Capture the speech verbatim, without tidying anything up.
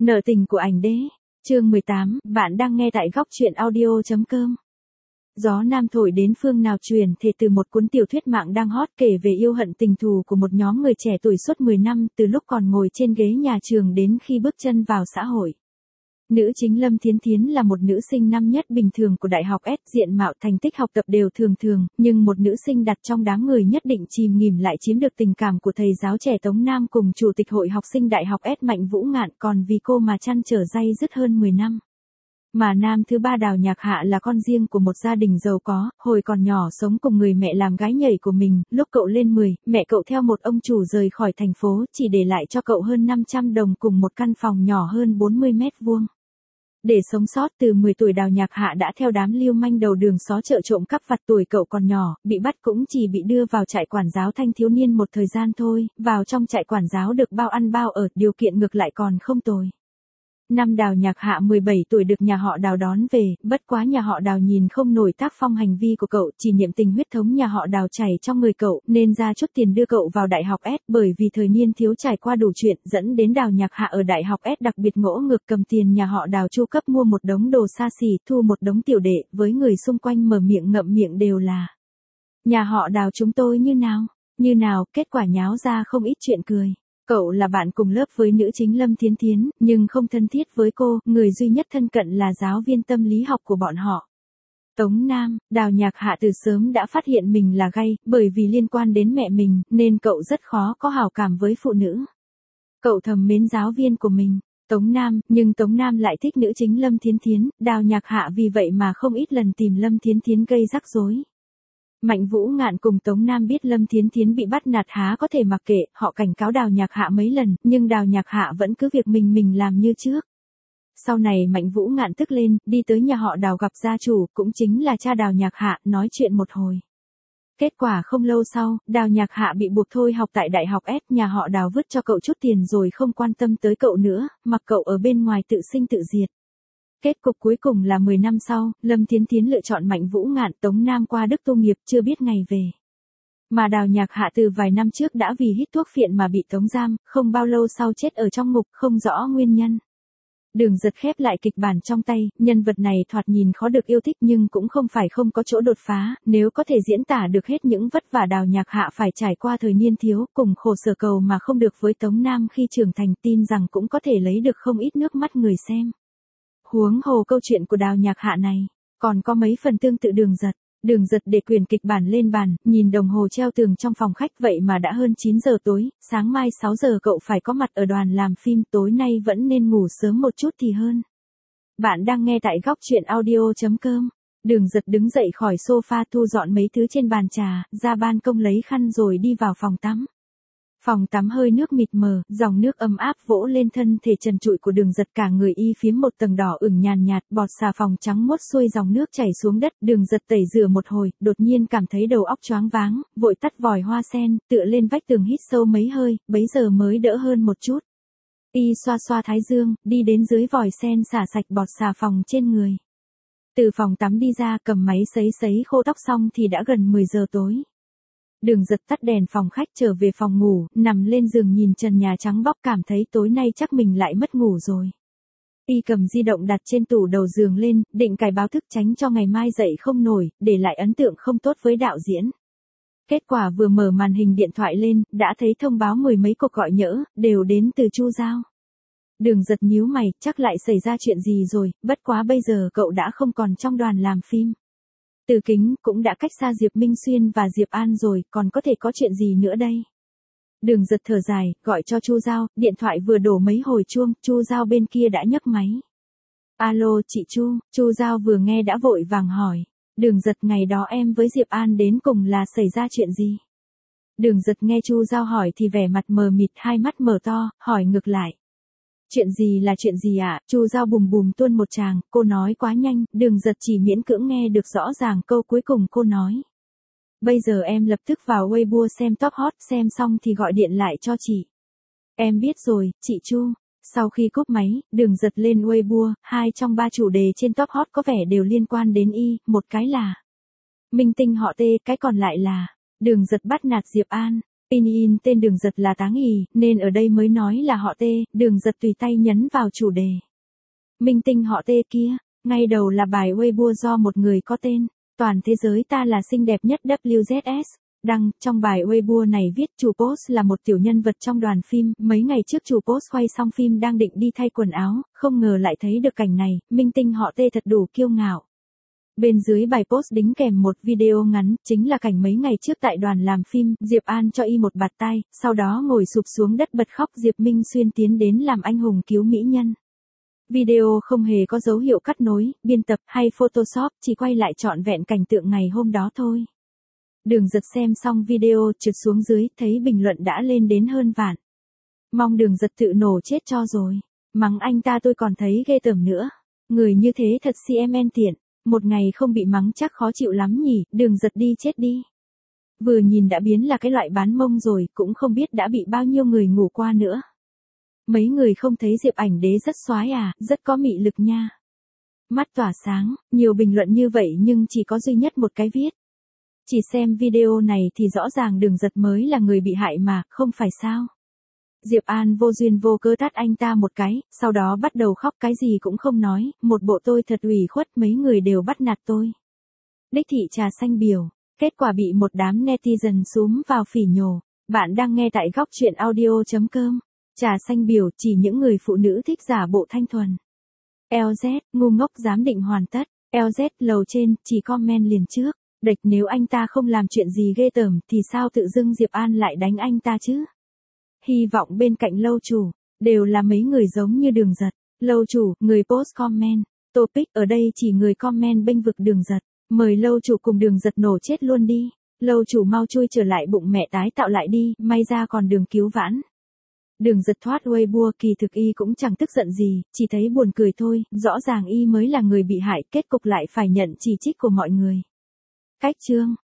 Nợ tình của ảnh đế. Chương mười tám, bạn đang nghe tại góc truyện audio chấm com. Gió nam thổi đến phương nào truyền thể từ một cuốn tiểu thuyết mạng đang hot kể về yêu hận tình thù của một nhóm người trẻ tuổi suốt mười năm từ lúc còn ngồi trên ghế nhà trường đến khi bước chân vào xã hội. Nữ chính Lâm Thiến Thiến là một nữ sinh năm nhất bình thường của Đại học S, diện mạo thành tích học tập đều thường thường, nhưng một nữ sinh đặt trong đám người nhất định chìm nghỉm lại chiếm được tình cảm của thầy giáo trẻ Tống Nam cùng chủ tịch hội học sinh Đại học S Mạnh Vũ Ngạn, còn vì cô mà trăn trở day dứt hơn mười năm. Mà nam thứ ba Đào Nhạc Hạ là con riêng của một gia đình giàu có, hồi còn nhỏ sống cùng người mẹ làm gái nhảy của mình, lúc cậu lên mười, mẹ cậu theo một ông chủ rời khỏi thành phố, chỉ để lại cho cậu hơn năm trăm đồng cùng một căn phòng nhỏ hơn bốn mươi mét vuông. Để sống sót từ mười tuổi Đào Nhạc Hạ đã theo đám lưu manh đầu đường xó chợ trộm cắp vặt. Tuổi cậu còn nhỏ, bị bắt cũng chỉ bị đưa vào trại quản giáo thanh thiếu niên một thời gian thôi, vào trong trại quản giáo được bao ăn bao ở, điều kiện ngược lại còn không tồi. Năm Đào Nhạc Hạ mười bảy tuổi được nhà họ Đào đón về, bất quá nhà họ Đào nhìn không nổi tác phong hành vi của cậu, chỉ niệm tình huyết thống nhà họ Đào chảy trong người cậu, nên ra chút tiền đưa cậu vào Đại học S, bởi vì thời niên thiếu trải qua đủ chuyện, dẫn đến Đào Nhạc Hạ ở Đại học S đặc biệt ngỗ ngược, cầm tiền nhà họ Đào chu cấp mua một đống đồ xa xỉ, thu một đống tiểu đệ, với người xung quanh mở miệng ngậm miệng đều là: nhà họ Đào chúng tôi như nào, như nào, kết quả nháo ra không ít chuyện cười. Cậu là bạn cùng lớp với nữ chính Lâm Thiến Thiến, nhưng không thân thiết với cô, người duy nhất thân cận là giáo viên tâm lý học của bọn họ. Tống Nam. Đào Nhạc Hạ từ sớm đã phát hiện mình là gay, bởi vì liên quan đến mẹ mình, nên cậu rất khó có hảo cảm với phụ nữ. Cậu thầm mến giáo viên của mình, Tống Nam, nhưng Tống Nam lại thích nữ chính Lâm Thiến Thiến, Đào Nhạc Hạ vì vậy mà không ít lần tìm Lâm Thiến Thiến gây rắc rối. Mạnh Vũ Ngạn cùng Tống Nam biết Lâm Thiến Thiến bị bắt nạt há có thể mặc kệ, họ cảnh cáo Đào Nhạc Hạ mấy lần, nhưng Đào Nhạc Hạ vẫn cứ việc mình mình làm như trước. Sau này Mạnh Vũ Ngạn tức lên, đi tới nhà họ Đào gặp gia chủ, cũng chính là cha Đào Nhạc Hạ, nói chuyện một hồi. Kết quả không lâu sau, Đào Nhạc Hạ bị buộc thôi học tại Đại học S, nhà họ Đào vứt cho cậu chút tiền rồi không quan tâm tới cậu nữa, mặc cậu ở bên ngoài tự sinh tự diệt. Kết cục cuối cùng là mười năm sau, Lâm Thiến Thiến lựa chọn Mạnh Vũ Ngạn, Tống Nam qua Đức tu nghiệp, chưa biết ngày về. Mà Đào Nhạc Hạ từ vài năm trước đã vì hít thuốc phiện mà bị tống giam, không bao lâu sau chết ở trong ngục, không rõ nguyên nhân. Đường Giật khép lại kịch bản trong tay, nhân vật này thoạt nhìn khó được yêu thích nhưng cũng không phải không có chỗ đột phá, nếu có thể diễn tả được hết những vất vả Đào Nhạc Hạ phải trải qua thời niên thiếu, cùng khổ sở cầu mà không được với Tống Nam khi trưởng thành, tin rằng cũng có thể lấy được không ít nước mắt người xem. Huống hồ câu chuyện của Đào Nhạc Hạ này, còn có mấy phần tương tự Đường Giật. Đường Giật để quyển kịch bản lên bàn, nhìn đồng hồ treo tường trong phòng khách, vậy mà đã hơn chín giờ tối, sáng mai sáu giờ cậu phải có mặt ở đoàn làm phim, tối nay vẫn nên ngủ sớm một chút thì hơn. Bạn đang nghe tại góc truyện audio chấm com. Đường Giật đứng dậy khỏi sofa, thu dọn mấy thứ trên bàn trà, ra ban công lấy khăn rồi đi vào phòng tắm. Phòng tắm hơi nước mịt mờ, dòng nước ấm áp vỗ lên thân thể trần trụi của Đường Giật, cả người y phiếm một tầng đỏ ửng nhàn nhạt, bọt xà phòng trắng muốt xuôi dòng nước chảy xuống đất. Đường Giật tẩy rửa một hồi, đột nhiên cảm thấy đầu óc choáng váng, vội tắt vòi hoa sen, tựa lên vách tường hít sâu mấy hơi, bấy giờ mới đỡ hơn một chút. Y xoa xoa thái dương, đi đến dưới vòi sen xả sạch bọt xà phòng trên người. Từ phòng tắm đi ra, cầm máy sấy sấy khô tóc xong thì đã gần mười giờ tối. Đường Giật tắt đèn phòng khách trở về phòng ngủ, nằm lên giường nhìn trần nhà trắng bóc, cảm thấy tối nay chắc mình lại mất ngủ rồi. Y cầm di động đặt trên tủ đầu giường lên, định cài báo thức tránh cho ngày mai dậy không nổi, để lại ấn tượng không tốt với đạo diễn. Kết quả vừa mở màn hình điện thoại lên, đã thấy thông báo mười mấy cuộc gọi nhỡ, đều đến từ Chu Giao. Đường Giật nhíu mày, chắc lại xảy ra chuyện gì rồi, bất quá bây giờ cậu đã không còn trong đoàn làm phim. Từ Kính cũng đã cách xa Diệp Minh Xuyên và Diệp An rồi, còn có thể có chuyện gì nữa đây? Đường Giật thở dài, gọi cho Chu Giao, điện thoại vừa đổ mấy hồi chuông, Chu Giao bên kia đã nhấc máy. Alo, chị Chu. Chu Giao vừa nghe đã vội vàng hỏi. Đường Giật, ngày đó em với Diệp An đến cùng là xảy ra chuyện gì? Đường Giật nghe Chu Giao hỏi thì vẻ mặt mờ mịt, hai mắt mở to, hỏi ngược lại. Chuyện gì là chuyện gì ạ? À? Chu Giao bùm bùm tuôn một tràng, cô nói quá nhanh, Đường Giật chỉ miễn cưỡng nghe được rõ ràng câu cuối cùng cô nói. Bây giờ em lập tức vào Weibo xem top hot, xem xong thì gọi điện lại cho chị. Em biết rồi, chị Chu. Sau khi cúp máy, Đường Giật lên Weibo, hai trong ba chủ đề trên top hot có vẻ đều liên quan đến y, một cái là minh tinh họ T, cái còn lại là Đường Giật bắt nạt Diệp An. Pinyin tên Đường Giật là Táng Ì, nên ở đây mới nói là họ Tê, Đường Giật tùy tay nhấn vào chủ đề. Minh tinh họ Tê kia, ngay đầu là bài Weibo do một người có tên, toàn thế giới ta là xinh đẹp nhất W Z S. Đăng, trong bài Weibo này viết chủ post là một tiểu nhân vật trong đoàn phim, mấy ngày trước chủ post quay xong phim đang định đi thay quần áo, không ngờ lại thấy được cảnh này, minh tinh họ Tê thật đủ kiêu ngạo. Bên dưới bài post đính kèm một video ngắn, chính là cảnh mấy ngày trước tại đoàn làm phim, Diệp An cho y một bạt tay, sau đó ngồi sụp xuống đất bật khóc. Diệp Minh Xuyên tiến đến làm anh hùng cứu mỹ nhân. Video không hề có dấu hiệu cắt nối, biên tập hay Photoshop, chỉ quay lại trọn vẹn cảnh tượng ngày hôm đó thôi. Đường Giật xem xong video trượt xuống dưới, thấy bình luận đã lên đến hơn vạn. Mong Đường Giật tự nổ chết cho rồi. Mắng anh ta tôi còn thấy ghê tởm nữa. Người như thế thật xê em en tiện. Một ngày không bị mắng chắc khó chịu lắm nhỉ, Đường Giật đi chết đi. Vừa nhìn đã biến là cái loại bán mông rồi, cũng không biết đã bị bao nhiêu người ngủ qua nữa. Mấy người không thấy Diệp Ảnh Đế rất xoái à, rất có mị lực nha. Mắt tỏa sáng, nhiều bình luận như vậy nhưng chỉ có duy nhất một cái viết. Chỉ xem video này thì rõ ràng Đường Giật mới là người bị hại mà, không phải sao. Diệp An vô duyên vô cớ tát anh ta một cái, sau đó bắt đầu khóc cái gì cũng không nói, một bộ tôi thật ủy khuất, mấy người đều bắt nạt tôi. Đích thị trà xanh biểu, kết quả bị một đám netizen xúm vào phỉ nhổ. Bạn đang nghe tại góc truyện audio chấm com. Trà xanh biểu chỉ những người phụ nữ thích giả bộ thanh thuần. lờ dét, ngu ngốc giám định hoàn tất. lờ dét lầu trên, chỉ comment liền trước. Địch nếu anh ta không làm chuyện gì ghê tởm thì sao tự dưng Diệp An lại đánh anh ta chứ? Hy vọng bên cạnh lâu chủ, đều là mấy người giống như Đường Giật. Lâu chủ, người post comment. Topic ở đây chỉ người comment bênh vực Đường Giật. Mời lâu chủ cùng Đường Giật nổ chết luôn đi. Lâu chủ mau chui trở lại bụng mẹ tái tạo lại đi, may ra còn đường cứu vãn. Đường Giật thoát Weibo, kỳ thực y cũng chẳng tức giận gì, chỉ thấy buồn cười thôi, rõ ràng y mới là người bị hại, kết cục lại phải nhận chỉ trích của mọi người. Cách chương